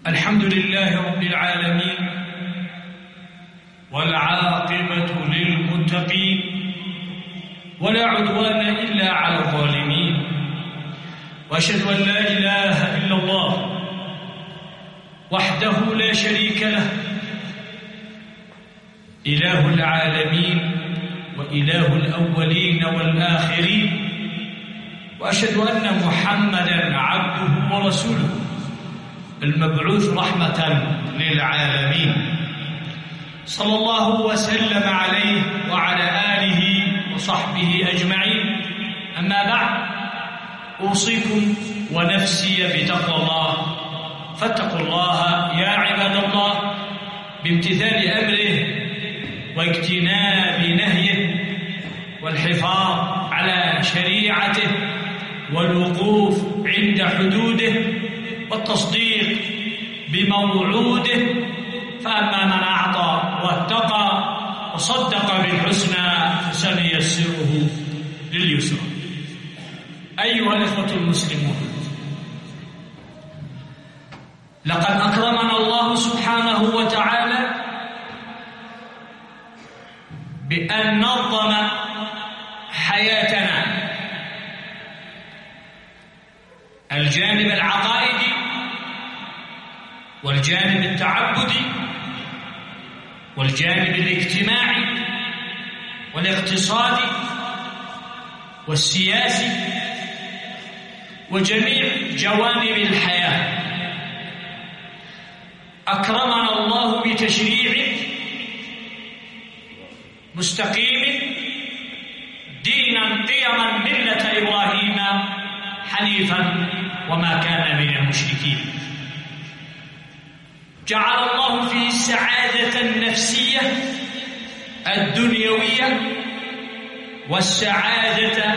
الحمد لله رب العالمين، والعاقبة للمتقين، ولا عدوان إلا على الظالمين، وأشهد أن لا إله إلا الله وحده لا شريك له، إله العالمين وإله الأولين والآخرين، وأشهد أن محمدًا عبده ورسوله المبعوث رحمة للعالمين، صلى الله وسلم عليه وعلى آله وصحبه أجمعين. أما بعد، أوصيكم ونفسي بتقوى الله، فاتقوا الله يا عباد الله بامتثال أمره واجتناب نهيه والحفاظ على شريعته والوقوف عند حدوده والتصديق بموعوده. فأما من أعطى واتقى وصدق بالحسنى فسنيسره لليسرى. أيها الإخوة المسلمون، لقد أكرمنا الله سبحانه وتعالى بأن نظم حياتنا، الجانب العقائدي والجانب التعبدي والجانب الاجتماعي والاقتصادي والسياسي وجميع جوانب الحياة. أكرمنا الله بتشريع مستقيم دينا قيما ملة إبراهيم حنيفا وما كان من المشركين. جعل الله فيه السعادة النفسية الدنيوية والسعادة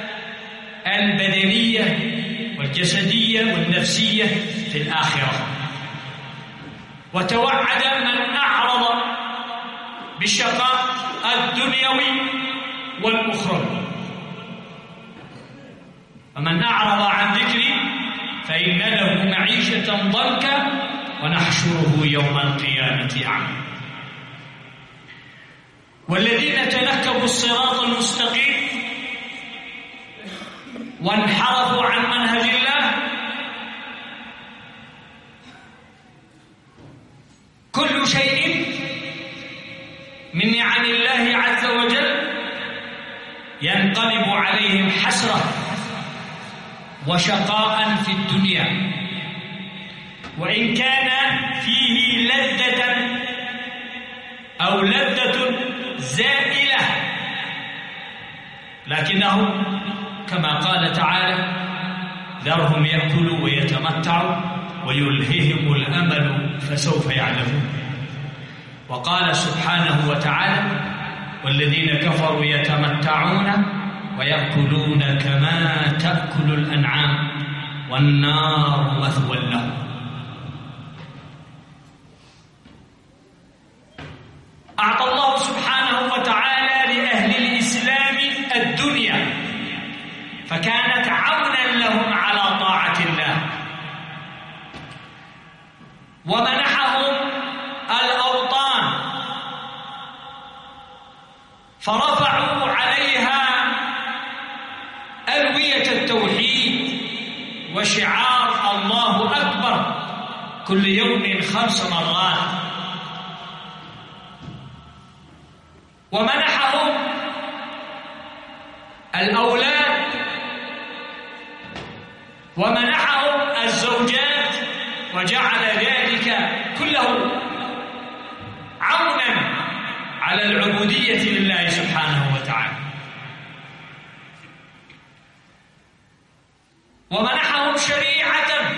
البدنية والجسدية والنفسية في الآخرة، وتوعد من أعرض بالشقاء الدنيوي والأخروي. فمن أعرض عن ذكري فإن له معيشة ضنكا ونحشره يوم القيامة أعمى. والذين تنكبوا الصراط المستقيم وانحرفوا عن منهج الله كل شيء من نعم الله عز وجل ينقلب عليهم حسرة وشقاء في الدنيا، وإن كان فيه لذة أو لذة زائلة، لكنه كما قال تعالى: ذرهم يأكلوا ويتمتعوا ويلههم الأمل فسوف يعلمون. وقال سبحانه وتعالى: والذين كفروا يتمتعون ويأكلون كما تأكل الأنعام والنار مثوى لهم. أعطى الله سبحانه وتعالى لأهل الإسلام الدنيا فكانت عونا لهم على طاعة الله، ومنحهم الأوطان فرفعوا عليها ألوية التوحيد وشعار الله أكبر كل يوم 5 مرات، ومنحهم الأولاد ومنحهم الزوجات، وجعل ذلك كله عونا على العبودية لله سبحانه وتعالى. ومنحهم شريعة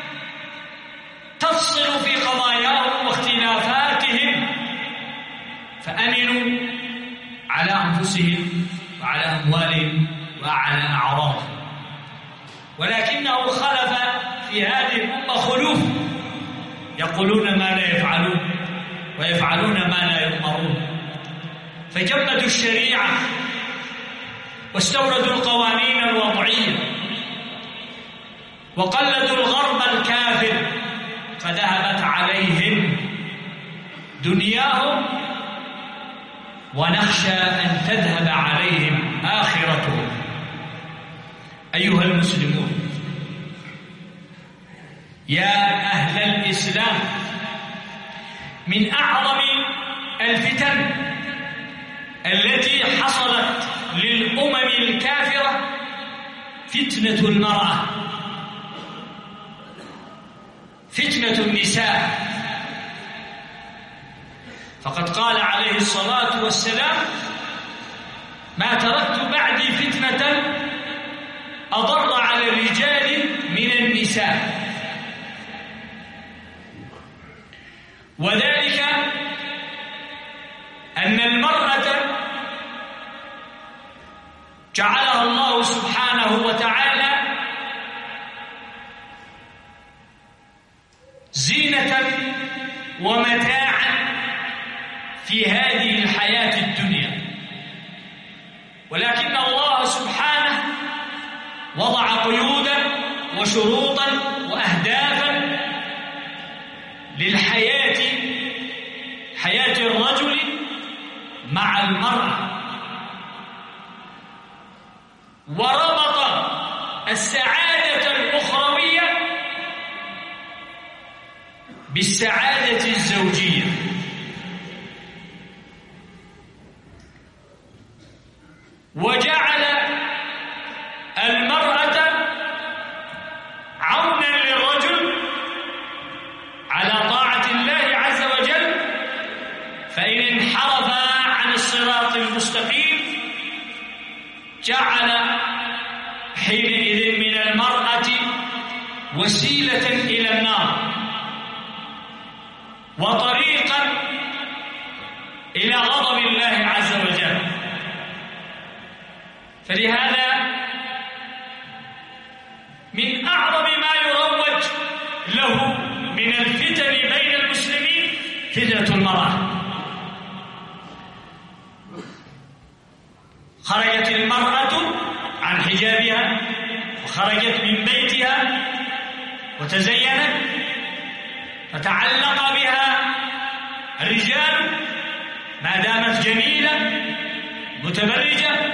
تفصل في قضاياهم واختلافاتهم، فأمنوا على أنفسهم وعلى أموالهم وعلى أعراضهم. ولكنه خلف في هذه الأمة خلوف، يقولون ما لا يفعلون ويفعلون ما لا يؤمرون، فجمدوا الشريعة واستوردوا القوانين الوضعية وقلدوا الغرب الكافر فذهبت عليهم دنياهم ونخشى أن تذهب عليهم آخرتهم. أيها المسلمون، يا أهل الإسلام، من أعظم الفتن التي حصلت للأمم الكافرة فتنة المرأة، فتنة النساء. فقد قال عليه الصلاة والسلام: ما تركت بعدي فتنة أضر على الرجال من النساء. وذلك أن المرأة جعلها الله سبحانه وتعالى زينة ومتاعا في هذه الحياة الدنيا، ولكن الله سبحانه وضع قيودا وشروطا وأهدافا للحياة، حياة الرجل مع المرأة، وربط السعادة الأخروية بالسعادة الزوجية. وجعل المرأة عونا للرجل على طاعة الله عز وجل، فإن انحرف عن الصراط المستقيم جعل حينئذ من المرأة وسيلة إلى النار وطريقا إلى غضب الله عز وجل. فلهذا من أعظم ما يروج له من الفتن بين المسلمين فتنة المرأة. خرجت المرأة عن حجابها وخرجت من بيتها وتزينت، فتعلق بها الرجال ما دامت جميلة متبرجة،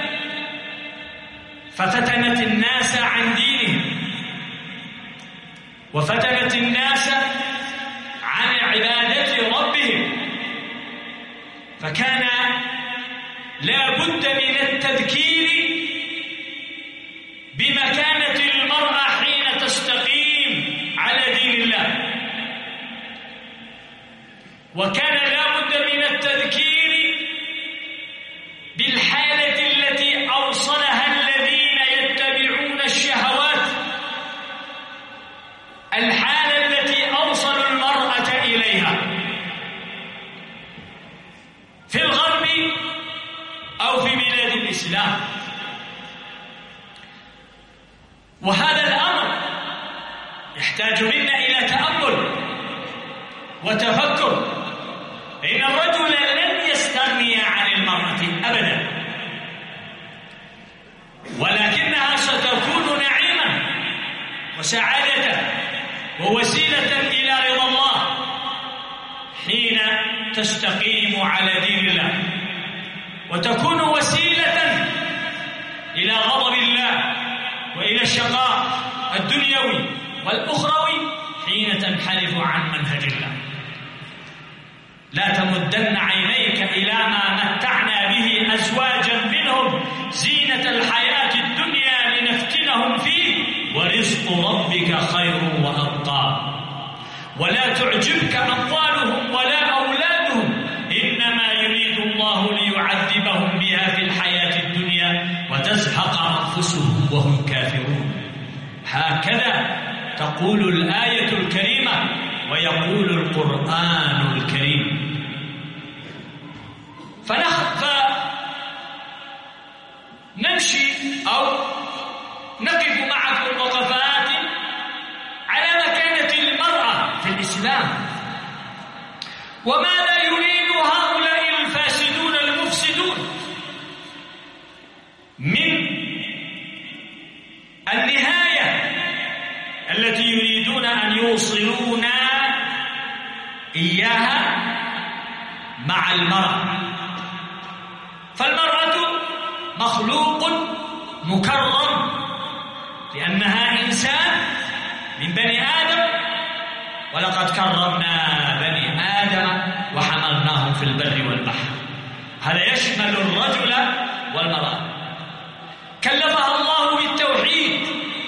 ففتنت الناس عن دينهم وفتنت الناس عن عبادة ربهم. فكان لا بد من التذكير بمكانة المرأة حين تستقيم على دين الله، وكان لا بد من التذكير بالحالة التي أوصلها الذين يتبعون الشهوات، الحالة التي أوصلوا المرأة إليها في الغرب أو في بلاد الإسلام. وهذا الأمر يحتاج منا إلى تأمل وتفكر، إن الرجل لن يستغني عن المرأة أبدا، ولكنها ستكون نعيما وسعادة ووسيلة إلى رضا الله حين تستقيم على دين الله، وتكون وسيلة إلى غضب الله وإلى الشقاء الدنيوي والأخروي حين تنحرف عن منهج الله. لا تمدن عينيك إلى ما متعنا به أزواجا منهم زينة الحياة الدنيا لنفتنهم فيه ورزق ربك خير وأبقى. ولا تعجبك أموالهم ولا أولادهم، إنما يريد الله ليعذبهم بها في الحياة الدنيا وتزهق أنفسهم وهم كافرون. هكذا تقول الآية الكريمة ويقول القرآن الكريم. فنمشي أو نقف معكم وقفات على مكانة المرأة في الإسلام، وماذا يريد هؤلاء الفاسدون المفسدون من النهاية التي يريدون أن يوصلونا إياها مع المرأة. فالمرأة مخلوق مكرم لأنها إنسان من بني آدم، ولقد كرمنا بني آدم وحملناهم في البر والبحر. هذا يشمل الرجل والمرأة. كلفها الله بالتوحيد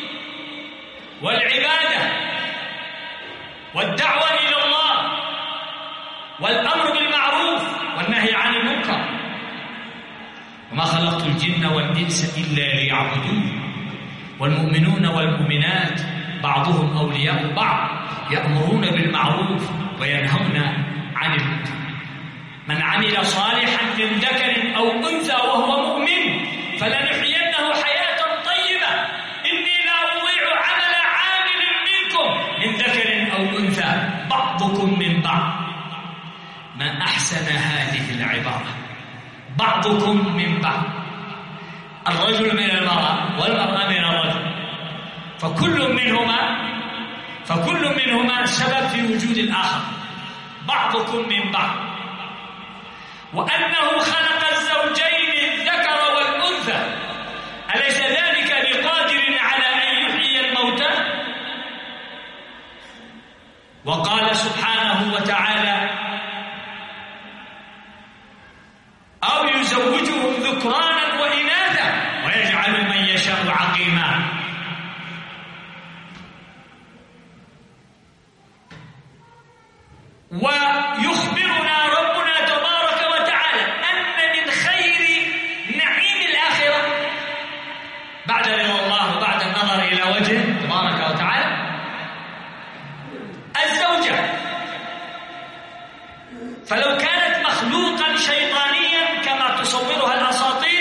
والعبادة والدعوة إلى الله والأمر بالمعروف والنهي عن المنكر. وما خلقت الجن والإنس إلا ليعبدون. والمؤمنون والمؤمنات بعضهم أولياء بعض يأمرون بالمعروف وينهون عن المنكر. من عمل صالحا من ذكر أو أنثى وهو مؤمن فلنحيينه حياة طيبة إني لا أضيع عمل عامل منكم من ذكر أو أنثى بعضكم من بعض. ما أحسن هذه العبارة، بعضكم من بعض. الرجل من المرأة والمرأة من الرجل، فكل منهما سبب في وجود الآخر. بعضكم من بعض. وأنه خلق الزوجين الذكر والأنثى، أليس ذلك بقادر على أن يحيي الموتى؟ وقال سبحانه وتعالى: أو يزوجهم ذكرانا وإناثا ويجعل من يشاء عقيما. ويخبرنا ربنا تبارك وتعالى أن من خير نعيم الآخرة بعد رضا الله وبعد النظر إلى وجهه تبارك وتعالى الزوجة. فلو كانت مخلوقا شيطانيا كما تصورها الأساطير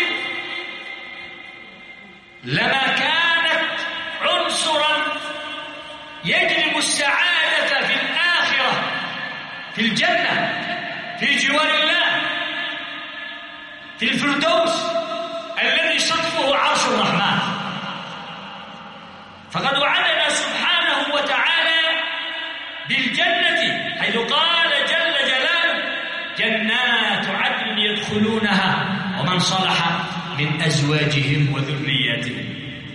لما كانت عنصرا يجلب السعادة في الآخرة في الجنة في جوار الله في الفردوس الذي سقفه عرش الرحمن. فقد وعدنا سبحانه وتعالى بالجنة حيث قال جل جلاله: جنات عدن يدخلونها ومن صلح من أزواجهم وذرياتهم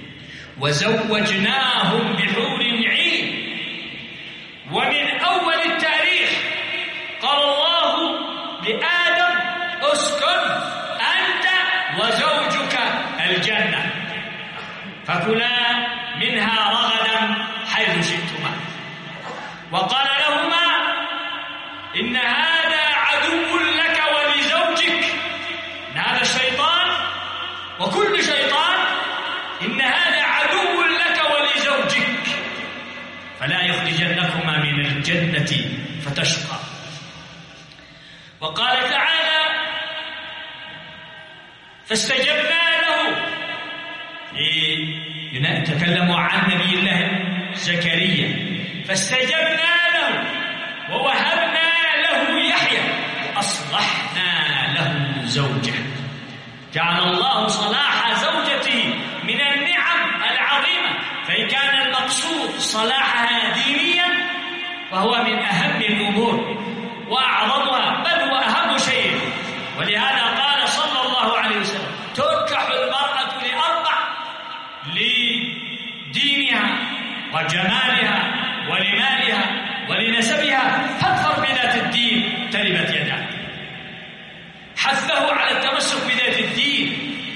وزوجناهم بحور عين. ومن أول التاريخ قال الله لآدم: اسكن أنت وزوجك الجنة فكلا منها رغدا حيث شئتما. وقال لهما: إن هذا عدو لك ولزوجك. إن هذا الشيطان وكل شيطان إن هذا عدو لك ولزوجك فلا يخرجنكما من الجنة فتشقى. وقال تعالى: فاستجبنا له. تكلموا عن نبي الله زكريا. فاستجبنا له ووهبنا له يحيى وأصلحنا له زوجه. جعل الله صلاح زوجته من النعم العظيمة. فإن كان المقصود صلاحها دينيا فهو من أهم الأمور وأعظمها، بل هو أهم شيء. ولهذا قال صلى الله عليه وسلم: تنكح المرأة لأربع: لدينها وجمالها ولمالها ولنسبها، فاظفر بذات الدين تربت يداك. حثه على التمسك بذات الدين،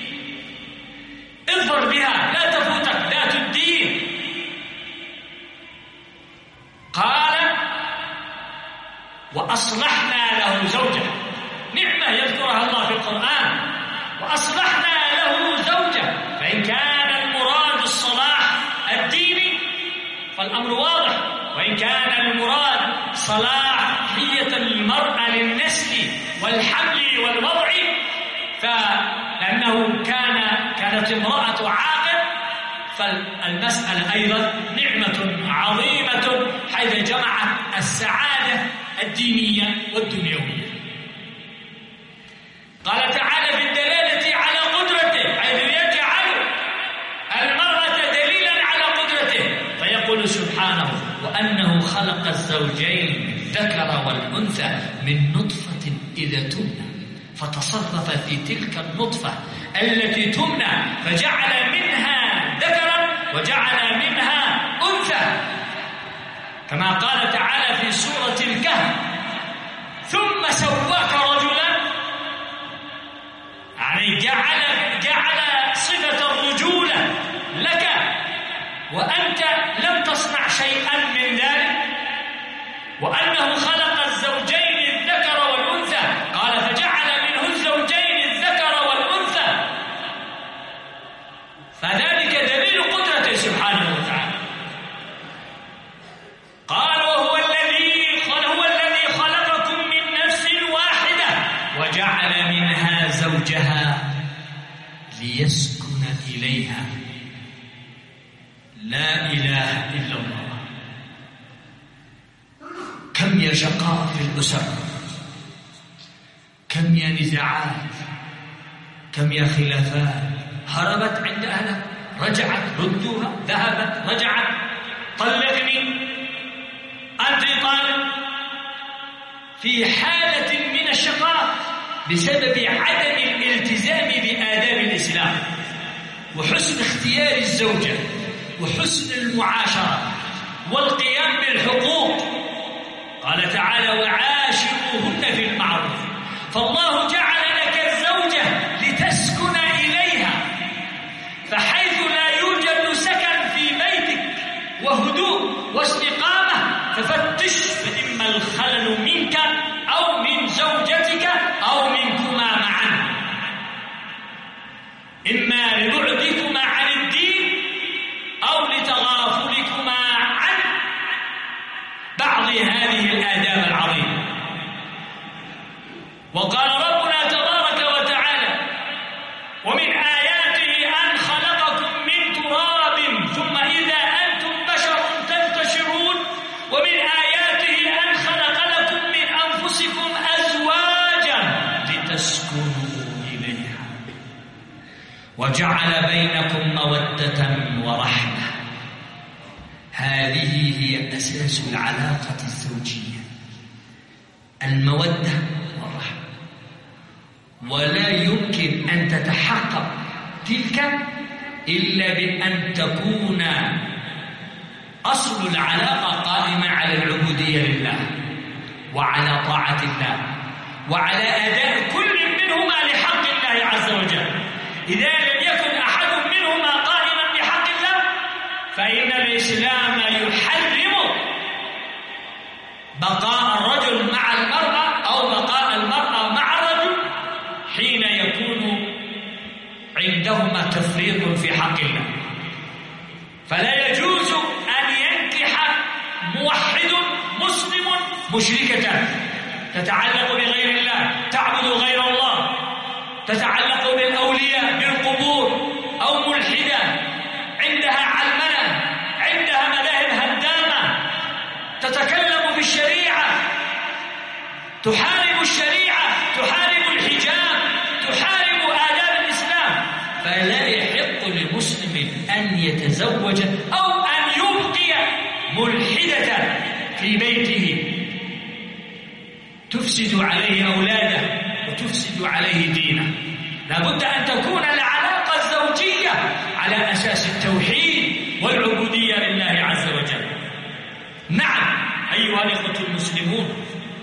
اظفر بها لا تفوتك ذات الدين. قال: وأصلحنا له زوجه. نعمة يذكرها الله في القرآن: وأصلحنا له زوجه. فإن كان المراد الصلاح الديني فالأمر واضح، وإن كان المراد صلاحية المرأة للنسل والحمل والوضع فلأنه كانت امرأة عاقل، فالمسألة أيضا نعمة عظيمة حيث جمعت السعادة الدينية والدنيوية. قال تعالى في الدلالة على قدرته حيث يجعل المرأة دليلا على قدرته فيقول سبحانه: وأنه خلق الزوجين الذكر والأنثى من نطفة إذا تمنى فتصرف في تلك النطفة التي تمنى فجعل منها ذكرا وجعل منها أنثى، كما قال تعالى في سورة الكهف: ثم سواك رجلا، يعني جعل صفة الرجولة لك وأنت لم تصنع شيئا من ذلك، وأنه خلق الزوجين الذكر والأنثى، قال فجعل منه الزوجين الذكر والأنثى، فذلك دليل قدرته سبحانه وتعالى. قال وهو الذي خلقكم من نفس واحدة وجعل منها زوجها ليسكن إليها. لا إله إلا الله. كم يا شقاء في الأسر، كم يا نزاعات، كم يا خلافات، هربت عند أهلها، رجعت، ردوها، ذهبت، رجعت، طلقني، أنت طالب، في حالة من الشقاء بسبب عدم الالتزام بآداب الإسلام وحسن اختيار الزوجة وحسن المعاشرة والقيام بالحقوق. قال تعالى: وعاشروهن في المعروف. فالله جعل لك الزوجة لتسكن إليها، فحيث لا يوجد سكن في بيتك وهدوء واستقامة ففتش، فإما الخلل منك أو من زوجتك أو منكما معا، إما لبعدكما عن الدين أو لتغافلكما عن بعض هذه الآداب العظيمة. وقال ربنا تبارك وتعالى: ومن آياته أن خلقكم من تراب ثم إذا أنتم بشر تنتشرون، ومن آياته أن خلق لكم من أنفسكم أزواجا لتسكنوا إليها وجعل بينكم مودة ورحمة. هذه هي أساس العلاقة الزوجية، المودة والرحمة. ولا يمكن أن تتحقق تلك إلا بأن تكون أصل العلاقة قائمة على العبودية لله وعلى طاعة الله وعلى أداء كل منهما لحق الله عز وجل. إذا لم يكن أحد منهما قائما بحق الله فإن الإسلام يحرم بقاء الرجل مع المرأة أو بقاء المرأة مع الرجل حين يكون عندهما تفريط في حق الله. فلا يجوز أن ينكح موحد مسلم مشركة تتعلق بغير الله، تعبد غير الله، تتعلق بالأولياء، بالقبور، أو ملحدة عندها علمنة، عندها مذاهب هدامة، تتكلم في الشريعة، تحارب الشريعة، تحارب الحجاب، تحارب آداب الإسلام. فلا يحق لمسلم أن يتزوج أو أن يبقي ملحدة في بيته تفسد عليه أولاده وتفسد عليه دينه. لابد أن تكون العلاقة الزوجية على أساس التوحيد والعبودية لله عز وجل. نعم أيها الإخوة المسلمون،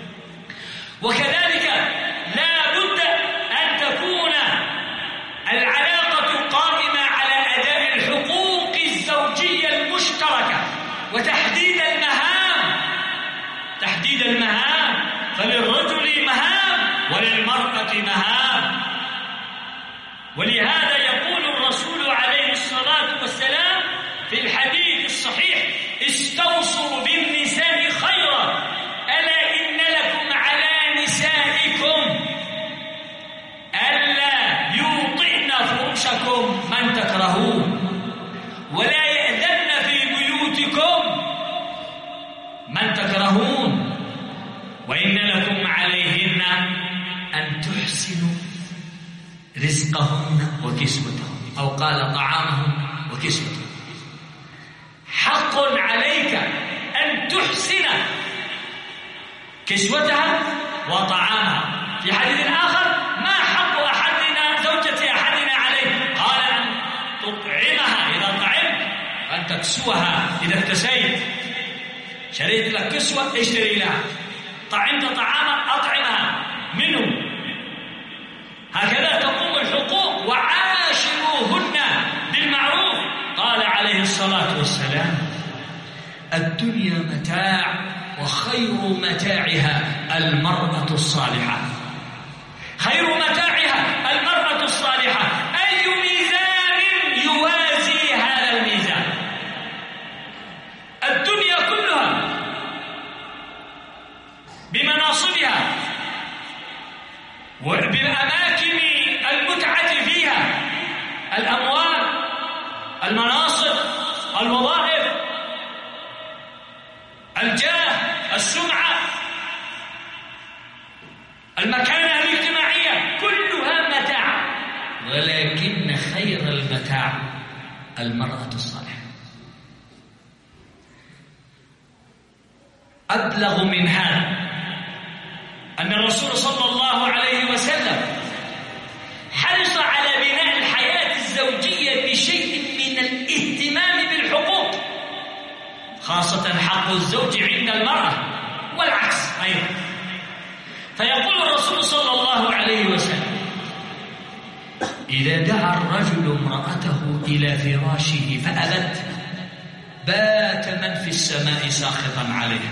وكذلك لا بد أن تكون العلاقة قائمة على أداء الحقوق الزوجية المشتركة وتحديد المهام. تحديد المهام، فللرجل مهام وللمرأة مهام. ولهذا يقول الرسول عليه الصلاة والسلام في الحديث الصحيح: استوصوا بالنساء خيرا، ألا إن لكم على نسائكم ألا يوطئن فرشكم من تكرهون ولا يأذن في بيوتكم من تكرهون، وإن لكم عليهن أن تحسنوا رزقهن وكسوتهن، أو قال طعامهن وكسوتهن. حق عليك أن تحسن كسوتها وطعامها. في حديث آخر: ما حق أحدنا زوجة أحدنا عليه؟ قال: أن تطعمها إذا طعمت، وأن تكسوها إذا اكتسيت. شريت لك كسوة اشتري لها، طعمت طعاما أطعمها منه. هكذا تقوم الحقوق. وعاشروهن بالمعروف. قال عليه الصلاة والسلام: الدنيا متاع، وخير متاعها المرأة الصالحة. خير متاعها المرأة الصالحة. أي ميزان يوازي هذا الميزان؟ الدنيا كلها بمناصبها وبأماكن المتعة فيها، الأموال، المناصب، الوظائف، الجاه، السمعة، المكانة الاجتماعية، كلها متاع، ولكن خير المتاع المرأة الصالحة. أبلغ من هذا أن الرسول صلى الله عليه وسلم حرص على بناء الحياة الزوجية بشيء من الاهتمام بالحقوق، خاصة حق الزوج عند المرأة والعكس أيضا. فيقول الرسول صلى الله عليه وسلم: إذا دعا الرجل امرأته إلى فراشه فأبت، بات من في السماء ساخطا عليها.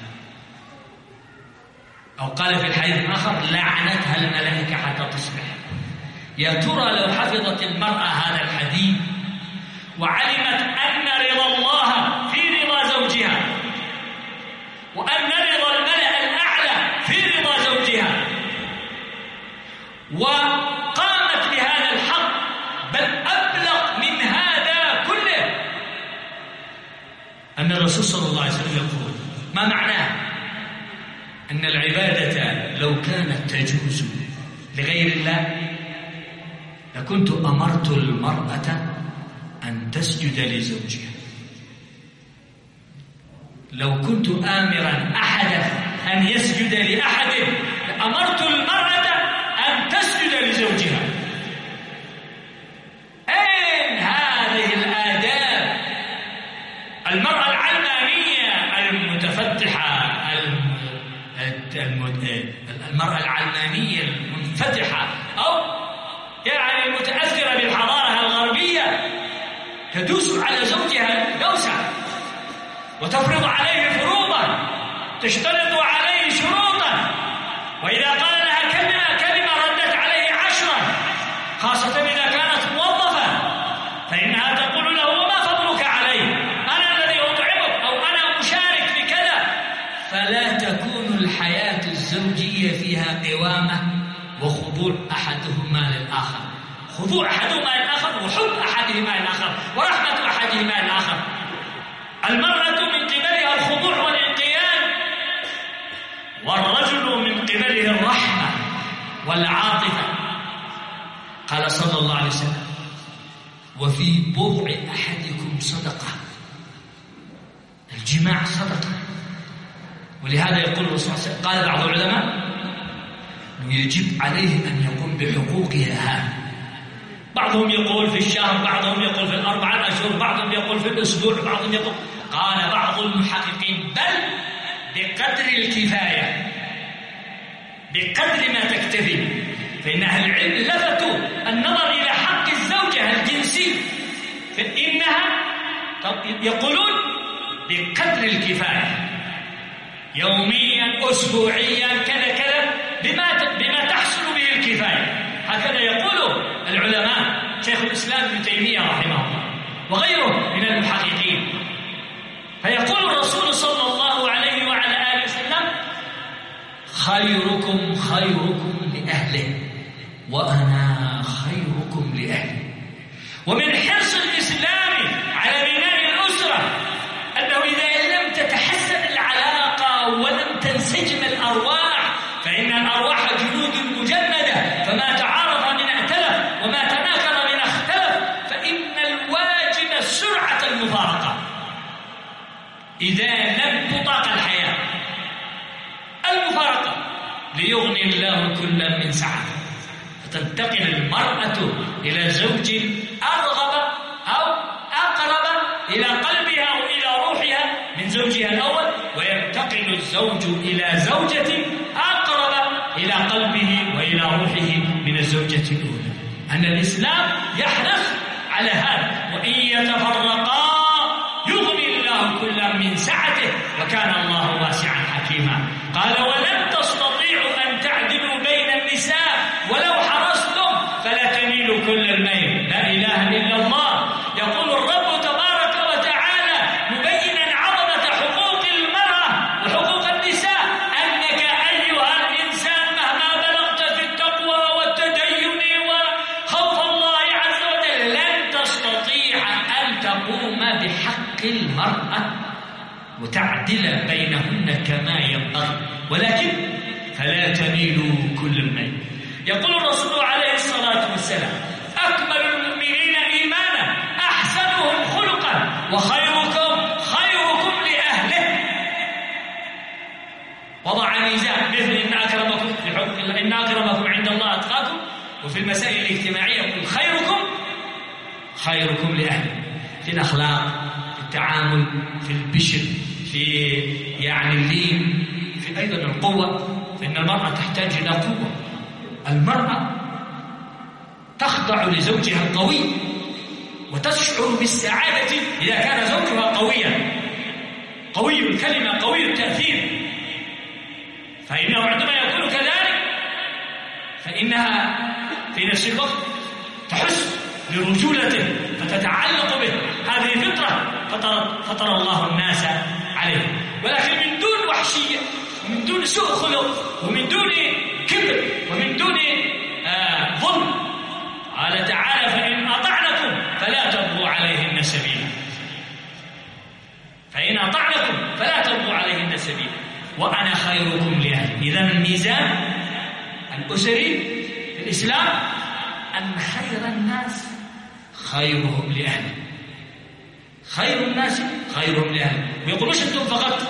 أو قال في الحديث الآخر: لعنتها الملائكة حتى تصبح. يا ترى لو حفظت المرأة هذا الحديث وعلمت أن رضا الله في رضا زوجها، وأن رضا الملأ الأعلى في رضا زوجها، وقامت بهذا الحق، بل أبلغ من هذا كله، أن الرسول صلى الله عليه وسلم يقول: ما معناه؟ أن العبادة لو كانت تجوز لغير الله لكنت أمرت المرأة أن تسجد لزوجها. لو كنت آمرا أحدا أن يسجد لأحد لأمرت المرأة أن تسجد لزوجها. أين هذه الآداب؟ المرأة العلمانية المتفتحة، المرأة العلمانية المنفتحة، أو يعني المتأثرة بالحضارة الغربية، تدوس على زوجها دوسة وتفرض عليه فروضا، تشترط عليه شروطا، وإذا قال لها كلمة ردت عليه 10، خاصة إذا كانت موظفة، فإنها تقول له: وما فضلك علي؟ أنا الذي أطعمك، أو أنا أشارك في كذا. فلا تكون الحياة الزوجية فيها قوامة وخضوع أحدهما للآخر، خضوع أحدهما للآخر، وحب أحدهما للآخر، ورحمة أحدهما للآخر. المرأة من قبلها الخضوع والانقياد، والرجل من قبله الرحمة والعاطفة. قال صلى الله عليه وسلم: وفي بضع أحدكم صدقة. الجماع صدقة. ولهذا يقول الرسول صلى الله عليه وسلم، قال بعض العلماء: يجب عليه أن يقوم بحقوقها هذه. بعضهم يقول في الشهر، بعضهم يقول في 4 أشهر، بعضهم يقول في الأسبوع، بعضهم يقول. قال بعض المحققين: بل بقدر الكفاية، بقدر ما تكتفي. فإن أهل العلم لفتوا النظر إلى حق الزوجة الجنسي، فإنها يقولون بقدر الكفاية، يوميا، أسبوعيا، كذا كذا، بما تحصل به الكفاية. هكذا يقول العلماء، شيخ الإسلام ابن تيمية رحمه الله وغيره من المحققين. فيقول الرسول صلى الله عليه وعلى آله وسلم: خيركم خيركم لأهله، وأنا خيركم لأهلي. ومن حرص الإسلام على بناء الأسرة أنه إذا لم تتحسن العلاقة ولم تنسجم الأرواح، فإن الأرواح جنود مجندة، فما تعارض من ائتلف، وما تناكر من اختلف، فإن الواجب سرعة المفارقة إذا لم تطاق الحياة. ليغني الله كلا من سعته، فتنتقل المرأة إلى زوج أرغب أو أقرب إلى قلبها أو إلى روحها من زوجها الأول، وينتقل الزوج إلى زوجة أقرب إلى قلبه وإلى روحه من الزوجة الأولى. أن الإسلام يحرص على هذا، وإن يتفرقا يغني الله كلا من سعته وكان الله واسعا حكيما. قال ولن تستطيعوا أن تعدلوا بين النساء ولو حرصتم فلا تميلوا كل الميل. لا إله إلا الله. يقول الرب تبارك وتعالى مبينا عظمة حقوق المرأة وحقوق النساء أنك أيها الإنسان مهما بلغت في التقوى والتدين وخوف الله عز وجل لن تستطيع أن تقوم بحق المرأة وتعدل بينهن كما ينبغي، ولكن فلا تميلوا كل الميل. يقول الرسول عليه الصلاة والسلام أكمل المؤمنين إيمانا أحسنهم خلقا وخيركم خيركم لأهله. وضع ميزان مثل إن أكرمكم بحق الله إن أكرمكم عند الله أتقاكم، وفي المسائل الاجتماعية يقول خيركم خيركم لأهله، في الأخلاق، في التعامل، في البشر، في يعني اللين، في أيضا القوة، فإن المرأة تحتاج إلى قوة. المرأة تخضع لزوجها القوي وتشعر بالسعادة إذا كان زوجها قويا، قوي الكلمة قوي التأثير، فإنه عندما يكون كذلك فإنها في نفس الوقت تحس برجولته فتتعلق به. هذه فطرة فطر الله الناس عليه، ولكن من دون وحشية ومن دون سوء خلق ومن دون كبر ومن دون ظلم. قال تعالى فإن أطعنكم فلا تبغوا عليهن سبيلا، فإن أطعنكم فلا تبغوا عليهن سبيلا وأنا خيركم لأهلي. إذن الميزان الأسري في الإسلام أن خير الناس خيرهم لأهله، خير الناس خيرهم لأهله. ويقول مش أنتم فقط،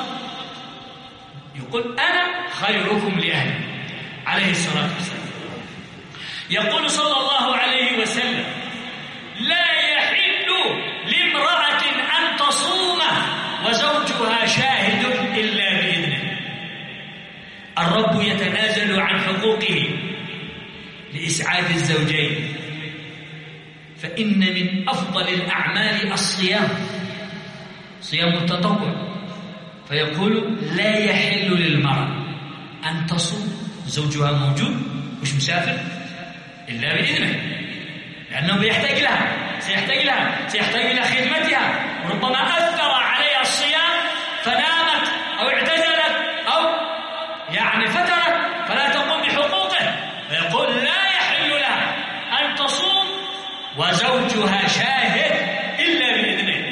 يقول أنا خيركم لأهلي عليه الصلاة والسلام. يقول صلى الله عليه وسلم لا يحل لامرأة أن تصوم وزوجها شاهد إلا بإذنه. الرب يتنازل عن حقوقه لإسعاد الزوجين، فإن من أفضل الأعمال الصيام، صيام التطوع، فيقول لا يحل للمرأة أن تصوم زوجها موجود مش مسافر إلا بإذنه، لأنه بيحتاج لها، سيحتاج إلى خدمتها، وربما أثر عليها الصيام فنامت أو اعتزلت أو يعني فترت فلا تقوم بحقوقه، فيقول لا يحل لها أن تصوم وزوجها شاهد إلا بإذنه،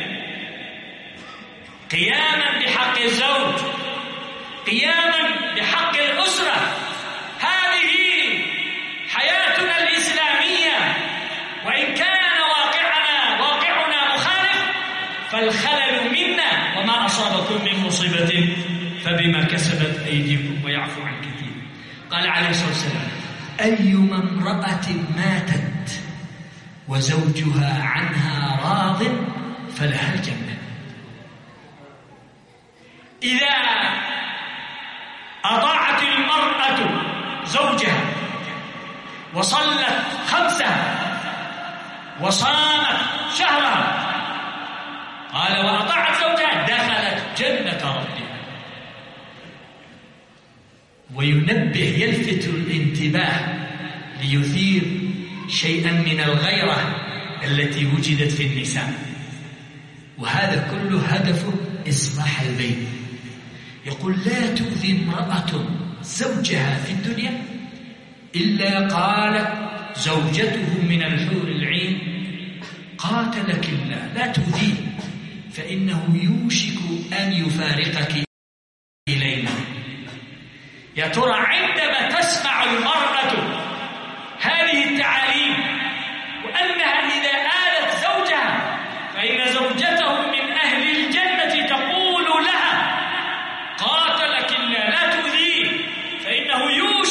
قياما بحق الزوج، قياما بحق الأسرة. هذه حياتنا الإسلامية، وإن كان واقعنا مخالف فالخلل منا، وما أصابكم من مصيبة فبما كسبت أيديكم ويعفو عن كثير. قال عليه الصلاة والسلام أيما امرأة ماتت وزوجها عنها راض فلها الجنة. إذا أطاعت المرأة زوجها وصلت خمسها وصامت شهرها، قال وأطاعت زوجها دخلت جنة ربها. وينبه يلفت الانتباه ليثير شيئا من الغيرة التي وجدت في النساء، وهذا كله هدفه إصلاح البيت. يقول لا تؤذي امرأة زوجها في الدنيا إلا قالت زوجته من الحور العين قاتلك الله لا تؤذيه فإنه يوشك أن يفارقك إلينا. يا ترى عندما تسمع المرأة هذه التعاليم وأنها إذا آلت زوجها فإن زوجته من أهل الجنة تقول لها قاتلك الله لا تؤذيه فإنه يوشك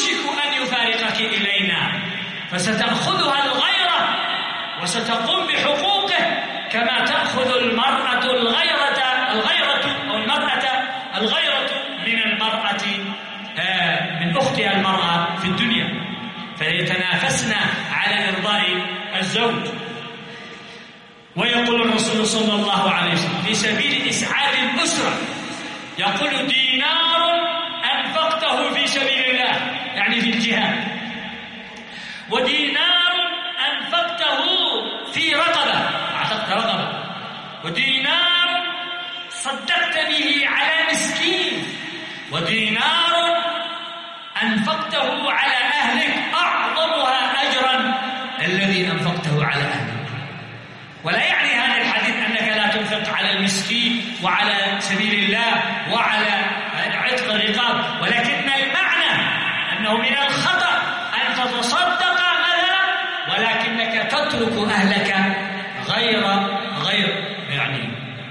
فستأخذها الغيرة وستقوم بحقوقه كما تأخذ المرأة الغيرة أو الغيرة من المرأة من أختها المرأة في الدنيا، فيتنافسن على إرضاء الزوج. ويقول الرسول صلى الله عليه وسلم في سبيل إسعاد الأسرة، يقول: دينار أنفقته في سبيل الله، يعني في الجهاد، ودينار أنفقته في رقبة، أعتقد رقبة، ودينار صدقت به على مسكين، ودينار أنفقته على أهلك أعظمها أجرا الذي أنفقته على أهلك. ولا يعني هذا الحديث أنك لا تنفق على المسكين وعلى سبيل الله وعلى عتق الرقاب، ولكن المعنى أنه من الخطأ أن تتصدق مثلا ولكنك تترك أهلك غير يعني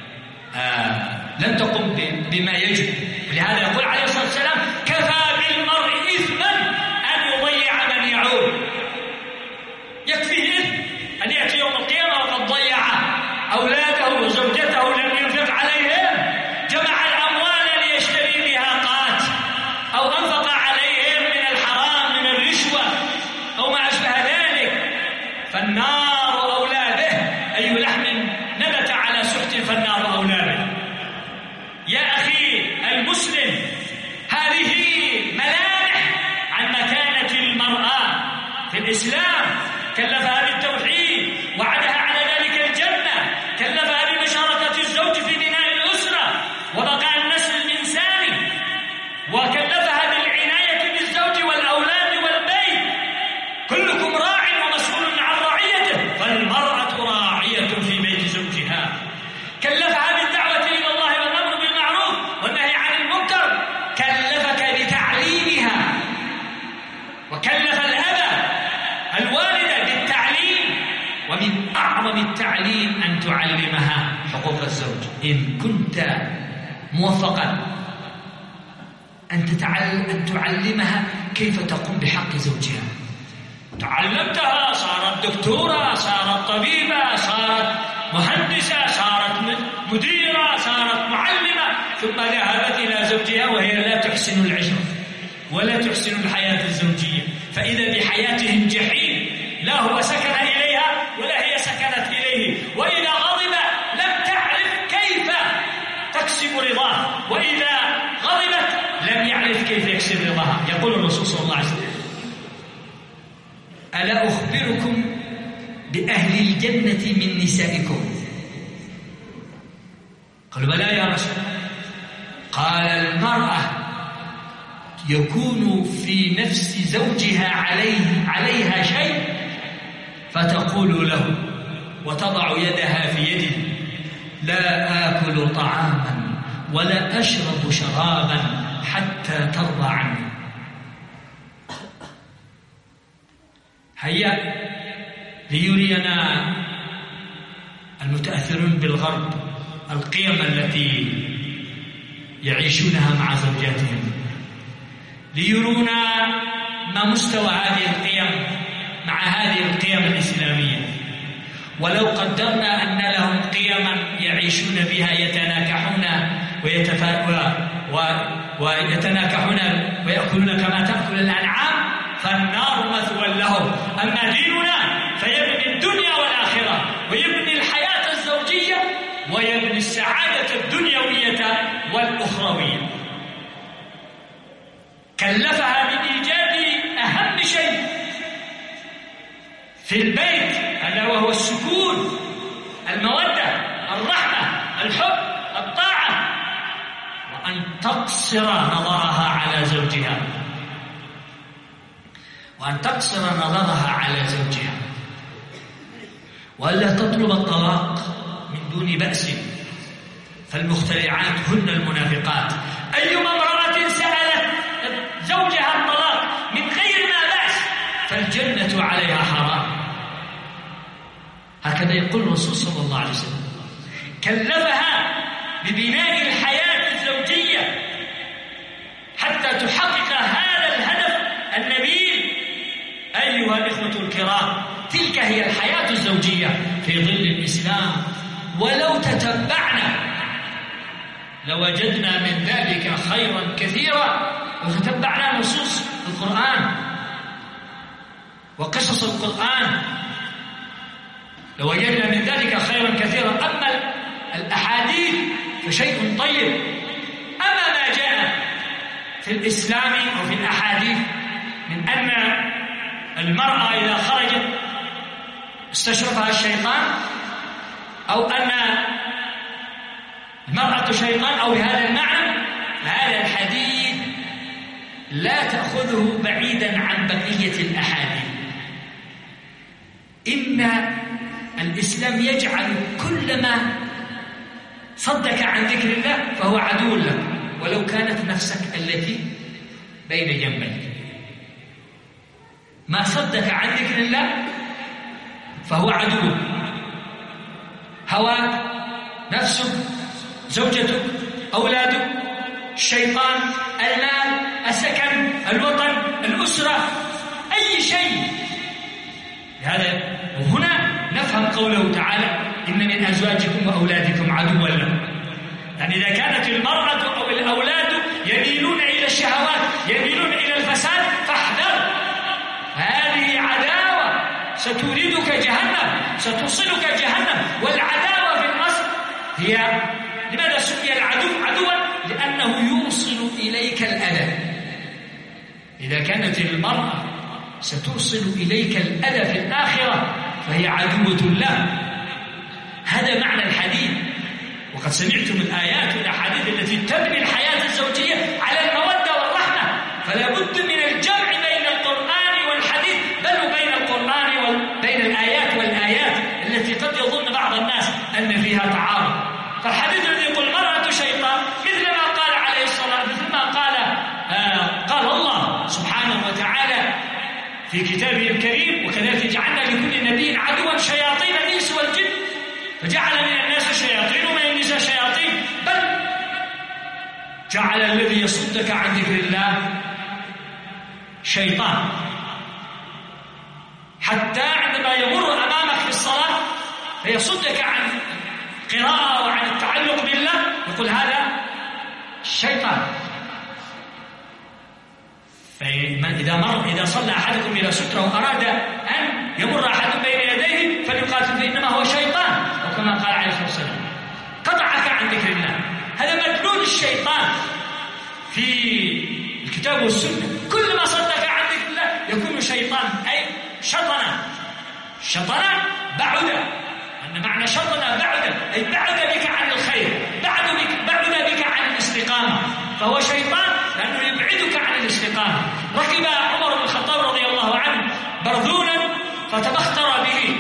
لن تقم بما يجب. ولهذا يقول عليه الصلاة والسلام: كفى بالمرء إثما أن يضيع من يعول. يكفيه إثم أن يأتي يوم القيامة وقد ضيع أولاده وزوجته، لم ينفق عليهم، جمع الأموال ليشتري بها قات، أو أنفق عليهم من الحرام من الرشوة أو ما أشبه ذلك، فالنار أولى به. أي لحم نبت على سحت فالنار أولى به. يا أخي المسلم، هذه ملامح عن مكانة المرأة في الإسلام. كلفها بالتوحيد، وعدها على ذلك الجنة، كلفها بمشاركة الزوج في بناء الأسرة وبقاء النسل الإنساني، وكلفها بالعناية بالزوج والأولاد والبيت. كلكم راع ومسؤول عن رعيته، فالمرأة راعية في بيت زوجها. كلفها بالدعوة إلى الله والأمر بالمعروف والنهي عن المنكر، كلفك بتعليمها، وكلف الأب الوالدة بالتعليم، ومن أعظم التعليم أن تعلمها حقوق الزوج. إن كنت موفقا أن تعلمها كيف تقوم بحق زوجها، تعلمتها، صارت دكتورة، صارت طبيبة، صارت مهندسة، صارت مديرة، صارت معلمة، ثم ذهبت إلى زوجها وهي لا تحسن العشرة ولا تحسن الحياة الزوجية، فإذا بحياتهم جحيم، لا هو سكن إليها ولا هي سكنت إليه. وإذا غضب لم تعرف كيف تكسب رضاه، وإذا غضبت لم يعرف كيف يكسب رضاها. يقول الرسول صلى الله عليه وسلم: ألا أخبركم بأهل الجنة من نسائكم؟ قالوا: بلى يا رسول الله. قال: المرأة يكون في نفس زوجها عليها شيء فتقول له وتضع يدها في يده: لا آكل طعاما ولا أشرب شرابا حتى ترضى عني. هيا ليرينا المتأثرون بالغرب القيم التي يعيشونها مع زوجاتهم، ليرونا ما مستوى هذه القيم مع هذه القيم الإسلامية. ولو قدرنا أن لهم قيما يعيشون بها، يتناكحون ويتناكحون ويأكلون كما تأكل الأنعام، فالنار مثوى لهم. أما ديننا فيبني الدنيا والآخرة، ويبني الحياة الزوجية، ويبني السعادة الدنيوية والأخروية. كلفها بإيجاد أهم شيء في البيت، ألا وهو السكون، المودة، الرحمة، الحب، الطاعة، وأن تقصر نظرها على زوجها، وأن تقصر نظرها على زوجها، وألا تطلب الطلاق من دون بأس، فالمخترعات هن المنافقات. أيما امرأة سألت زوجها الطلاق من غير ما بأس فالجنة عليها حرام. هكذا يقول الرسول صلى الله عليه وسلم. كلفها ببناء الحياة الزوجية حتى تحقق هذا الهدف النبيل. أيها الإخوة الكرام، هي الحياة الزوجية في ظل الإسلام. ولو تتبعنا لوجدنا من ذلك خيرا كثيرا، وتتبعنا نصوص القرآن وقصص القرآن لوجدنا من ذلك خيرا كثيرا. أما الأحاديث فشيء طيب. أما ما جاء في الإسلام أو في الأحاديث من أن المرأة إذا خرجت استشرفها الشيطان، أو أن المرأة شيطان أو بهذا المعنى، فهذا الحديث لا تأخذه بعيدا عن بقية الأحاديث. إن الإسلام يجعل كل ما صدك عن ذكر الله فهو عدو لك، ولو كانت نفسك التي بين جنبيك. ما صدك عن ذكر الله فهو عدو، هواك، نفسك، زوجتك، أولادك، الشيطان، المال، السكن، الوطن، الأسرة، أي شيء. هذا وهنا نفهم قوله تعالى إن من أزواجكم وأولادكم عدوا لكم. يعني إذا كانت المرأة أو الأولاد يميلون إلى الشهوات، يميلون إلى الفساد، فاحذر، هذه عداوة ستوردك جهنم، ستوصلك جهنم. والعداوة في الأصل هي، لماذا سمي العدو عدوا؟ لأنه يوصل إليك الأذى. إذا كانت المرأة ستوصل إليك الأذى في الآخرة فهي عدوة له. هذا معنى الحديث. وقد سمعتم الآيات والأحاديث التي تبني الحياة الزوجية على المودة والرحمة، فلا بد من الجمع بين القرآن والحديث، بل بين القرآن وبين الآيات والآيات التي قد يظن بعض الناس أن فيها تعارض. فالحديث الذي يقول المرأة شيطان مثل ما قال عليه الصلاة، مثل ما قال الله سبحانه وتعالى في كتابه الكريم: وكذلك جعلنا لكل نبي عدوا شياطين الإنس والجن فجعل من الناس شياطين ومن النساء شياطين، بل جعل الذي يصدك عن ذكر الله شيطان، حتى عندما يمر أمامك في الصلاة فيصدك عن قراءة وعن التعلق بالله يقول هذا الشيطان. إذا صلى أحدكم إلى سترة وأراد أن يمر أحد بين يديه فليقاتل فإنما هو شيطان، وكما قال عليه الصلاة والسلام قطعك عن ذكر الله. هذا مدلول الشيطان في الكتاب والسنة. كل ما صدك عن ذكر الله يكون شيطان، أي شطن بعد. أن معنى شطن بعد أي بعد بك عن الخير، بعد بك عن الاستقامة، فهو شيطان لأنه يبعدك عن الاستقامة. ركب عمر بن الخطاب رضي الله عنه برذولا فتبختر به،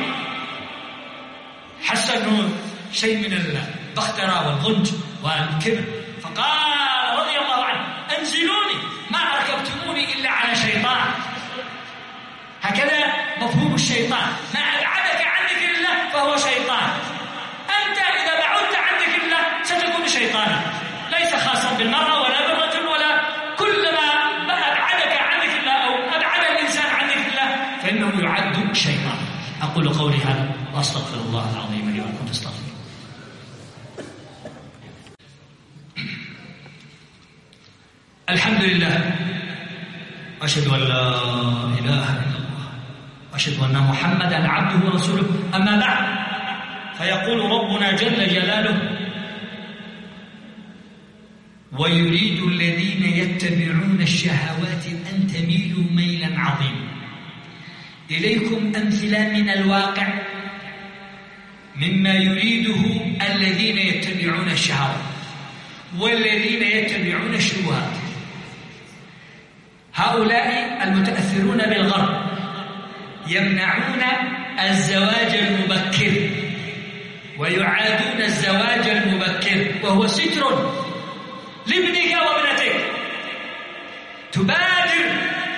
حس أنه شيء من البخترة والغنج والكبر، فقال رضي الله عنه: أنزلوني، ما أركبتموني إلا على شيطان. هكذا مفهوم الشيطان، ما أبعدك عن ذكر الله فهو شيطان. أنت إذا بعدت عن ذكر الله ستكون شيطانا، ليس خاصا بالمرأة ولا بالرجل، ولا كلما أبعدك عن ذكر الله أو أبعد الإنسان عن ذكر الله فإنه يعد شيطان. أقول قولي هذا وأستغفر الله العظيم لي ولكم فاستغفروه. الحمد لله، أشهد أن لا إله إلا الله، أشهد أن محمدا عبده ورسوله. أما بعد، فيقول ربنا جل جلاله: ويريد الذين يتبعون الشهوات أن تميلوا ميلا عظيما. إليكم أمثلة من الواقع مما يريده الذين يتبعون الشهوات والذين يتبعون الشبهات. هؤلاء المتأثرون بالغرب يمنعون الزواج المبكر ويعادون الزواج المبكر، وهو ستر لابنك وابنتك. تبادر،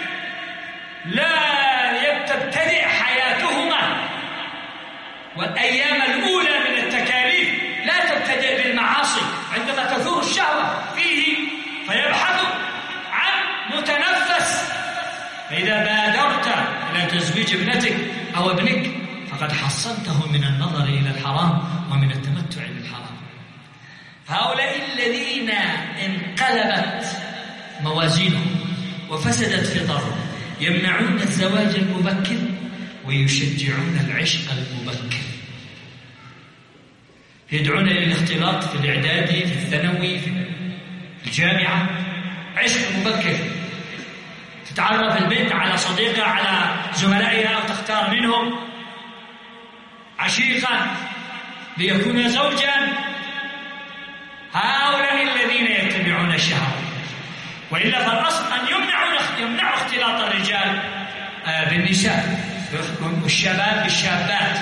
لا تبتدئ حياتهما والأيام الأولى من التكاليف لا تبتدئ بالمعاصي عندما تثور الشهوة فيه فيبحث عن متنفس. فإذا بادرت إلى تزويج ابنتك أو ابنك فقد حصنته من النظر إلى الحرام ومن التمتع بالحرام. هؤلاء الذين انقلبت موازينهم وفسدت فطرهم يمنعون الزواج المبكر ويشجعون العشق المبكر، يدعون إلى الاختلاط في الإعدادي، في الثانوي، في الجامعة. عشق مبكر، تتعرف البنت على صديقها على زملائها وتختار منهم عشيقا ليكون زوجا. هؤلاء الذين يتبعون الشهوات، وإلا فالأصل أن يمنعوا اختلاط الرجال بالنساء والشباب بالشابات.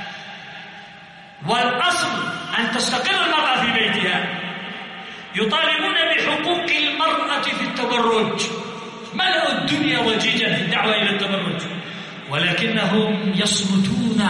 والأصل أن تستقر المرأة في بيتها. يطالبون بحقوق المرأة في التبرج، ملأوا الدنيا ضجيجا في الدعوة إلى التبرج، ولكنهم يصمتون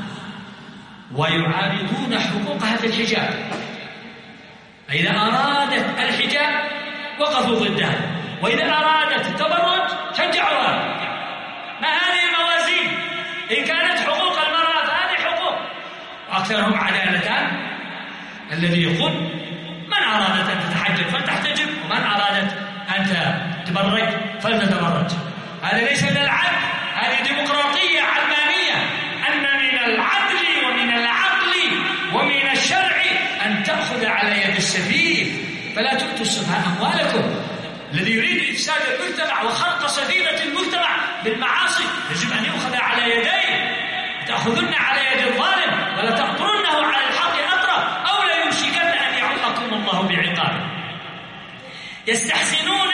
ويعارضون حقوقها في الحجاب. فإذا أرادت الحجاب وقفوا ضدها، وإذا أرادت التبرج شجعوها. ما هذه الموازين؟ إن كانت حقوق المرأة فهذه حقوق. أكثرهم عدالة الذي يقول من أرادت أن تتحجب فلتحتجب، ومن أرادت أن تتبرج فلتتبرج. هذا ليس من العدل، هذه ديمقراطية علمانية. أن من العدل ومن العقل ومن الشرع أن تأخذ على يد السفيه، فلا تؤتوا السفهاء أموالكم. الذي يريد إفساد المجتمع وخرق سفينة المجتمع بالمعاصي يجب أن يؤخذ على يديه. تأخذن على يد الظالم ولا تقطرنه على الحق أطرا، أو لا يمسكن أن يعلقكم الله بعقابه. يستحسنون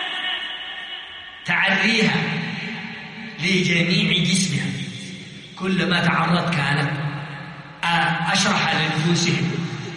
تعريها لجميع جسمها، كلما تعرض كانت أشرح لنفوسهم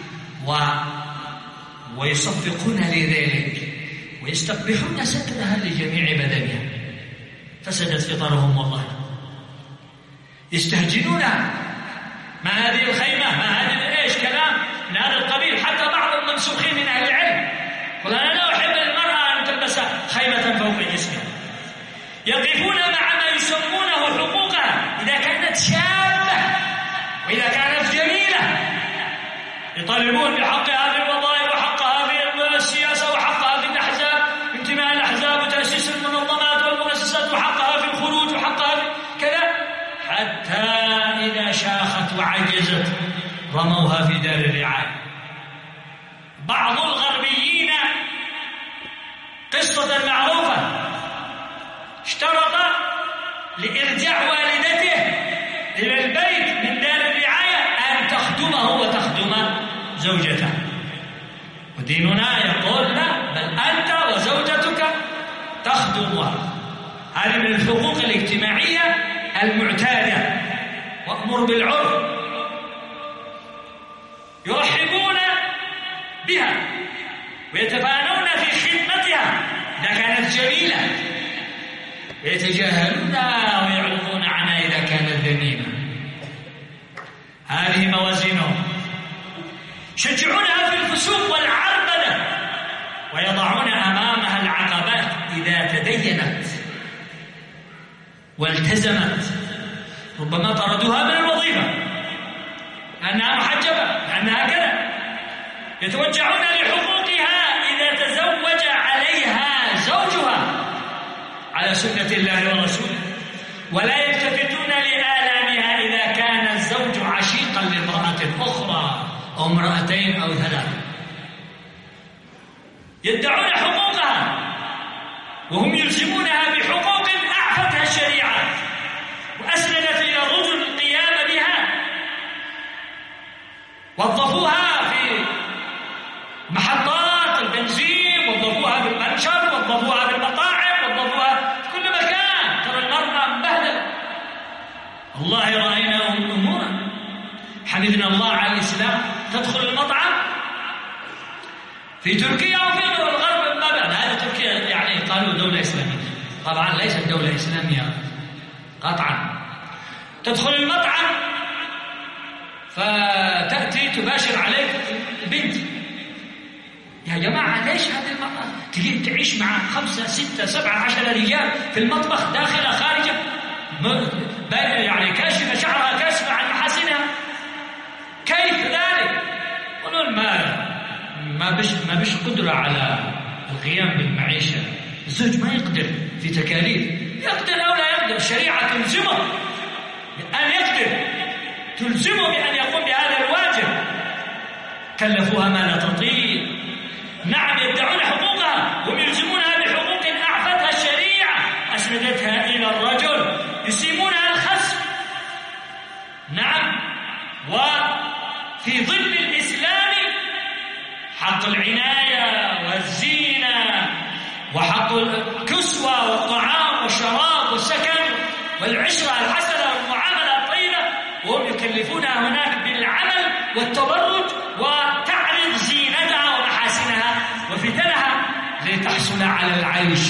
ويصفقون لذلك ويستقبحون سترها لجميع بدنها. فسدت فطرهم والله. يستهجنون ما هذه الخيمة، ما هذه إيش كلام من هذا القبيل. حتى بعض المنسوخين من أهل العلم قال أنا لا أحب المرأة أن تلبس خيمة فوق جسمها. يقفون مع ما يسمونه حقوقها إذا كانت شابة وإذا كانت جميلة. يطالبون بحقها في الوظائف وحقها في السياسة وحقها في الأحزاب، انتماء الأحزاب وتأسيس المنظمات والمؤسسات، وحقها في الخروج وحقها في كذا، حتى إذا شاخت وعجزت رموها في دار الرعاية. بعض الغربيين قصة معروفة اشترط لإرجاع والدته إلى البيت من دار الرعاية أن تخدمه وتخدم زوجته، وديننا يقول لا، بل أنت وزوجتك تخدمها. هذه من الحقوق الاجتماعية المعتادة. وأمر بالعرف. يرحبون بها ويتفانون في خدمتها إذا كانت جميلة، ويتجاهلونها ويعرضون عنها إذا كانت ذميمة. هذه موازينهم. يشجعونها في الفسوق والعربدة ويضعون أمامها العقبات إذا تدينت والتزمت. ربما طردوها من الوظيفة لأنها محجبة، لأنها كذا. يتوجعون لحقوقها إذا تزوج عليها زوجها على سنة الله ورسوله، ولا يلتفتون لآلامها إذا كان الزوج عشيقا لامرأة أخرى أو امرأتين أو ثلاث. يدعون حقوقها وهم يلزمونها بحقوق أعفتها الشريعة وأسندت إلى الرجل القيام بها. وظفوها في محطات البنزين، وظفوها بالمنشر، وظفوها بالمطاعم، وظفوها في كل مكان. ترى المرأة مبهدلة. والله رأينا أمورا حمدنا الله على الإسلام. تدخل المطعم في تركيا وفي الغرب ما بعد. هذه تركيا يعني قالوا دولة إسلامية، طبعا ليست دولة إسلامية قطعا. تدخل المطعم فتأتي تباشر عليك البنت. يا جماعة ليش هذه المرأة تجي تعيش مع 5 6 7 10 رجال في المطبخ، داخلة خارجة، يعني كاشفة شعرها كاشفة رجل ما بش قدرة على القيام بالمعيشة، الزوج ما يقدر في تكاليف، يقدر أو لا يقدر، الشريعة تلزمه أن يقدر، تلزمه بأن يقوم بهذا الواجب. كلفوها ما لا تطيق. نعم يدعون حقوقها، هم يلزمونها بحقوق أعفتها الشريعة، أسندتها إلى الرجل، يسيمونها الخصم. نعم، وفي ظل الإسلام حق العناية والزينة وحق الكسوة والطعام والشراب والسكن والعشرة الحسنة والمعاملة الطيبة، وهم يكلفونها هناك بالعمل والتبرج وتعرض زينتها ومحاسنها وفتنها لتحصل على العيش،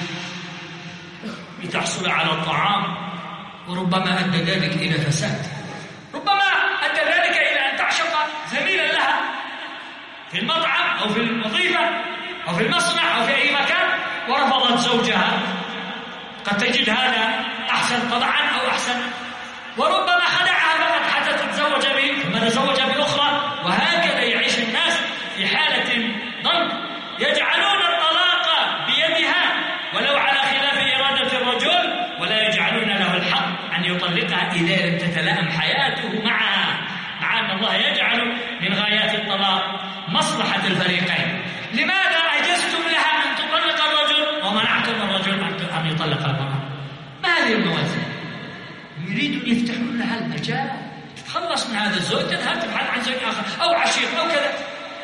لتحصل على الطعام، وربما أدى ذلك إلى فساد، ربما أدى ذلك إلى أن تعشق زميلا لها في المطعم أو في الوظيفة أو في المصنع أو في أي مكان ورفضت زوجها. قد تجد هذا أحسن طبعا أو أحسن، وربما خدعها فقط حتى تتزوج به ثم تزوج بأخرى، وهكذا يعيش الناس في حالة ضنك، يجعلون الطلاق بيدها ولو على خلاف إرادة الرجل، ولا يجعلون له الحق أن يطلقها إذا لم تتلائم حياته معها، مع أن الله يجعل من غايات الطلاق مصلحة الفريقين. لماذا أجزتم لها أن تطلق الرجل ومنعتم الرجل أن يطلق المرأة؟ ما هذه الموازين؟ يريدون يفتحون لها المجال تتخلص من هذا الزوج، تذهب تبحث عن زوج آخر أو عشيق أو كذا،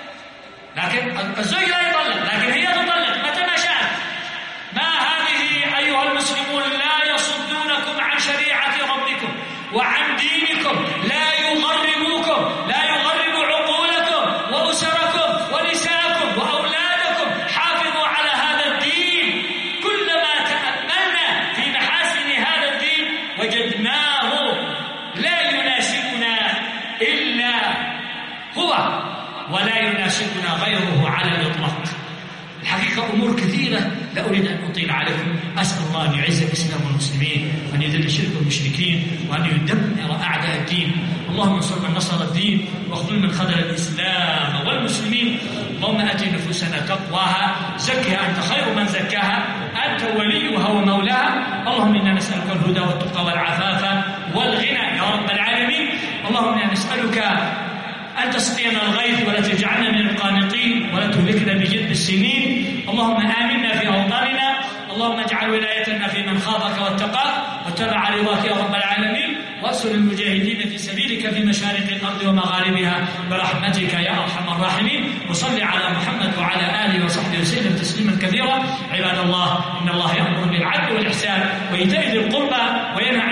لكن الزوج لا يطلق، لكن هي تطلق متى ما شاءت. ما هذه أيها المسلمون لا يصدونكم عن شريعة ربكم وعن دينكم، لا يغربوكم، لا يغربوا عقولكم وأسركم ونساءكم وأولادكم. حافظوا على هذا الدين. كلما تأملنا في محاسن هذا الدين وجدناه لا يناسبنا إلا هو ولا يناسبنا غيره على الإطلاق. الحقيقة أمور كثيرة لا أريد أن أطيل عليكم. أسأل الله أن يعز الإسلام والمسلمين وأن يذل الشرك والمشركين وأن يدمر أعداء الدين. اللهم انصر من نصر الدين واخذل من خذل الإسلام والمسلمين. اللهم آت نفوسنا تقواها، زكها أنت خير من زكاها، أنت وليها ومولاها. اللهم إنا نسألك الهدى والتقى والعفاف والغنى يا رب العالمين. اللهم إنا نسألك أن تسقينا الغيث ولا تجعلنا من القانطين ولا تهلكنا بجد السنين. اللهم آمنا في أوطاننا، اللهم اجعل ولايتنا في من خافك واتقاك واتبع رضاك يا رب العالمين، وأسر المجاهدين في سبيلك في مشارق الأرض ومغاربها برحمتك يا أرحم الراحمين. وصل على محمد وعلى آله وصحبه وسلم تسليما كثيرا. عباد الله، إن الله يأمر بالعدل والإحسان وإيتاء ذي القربى وينهى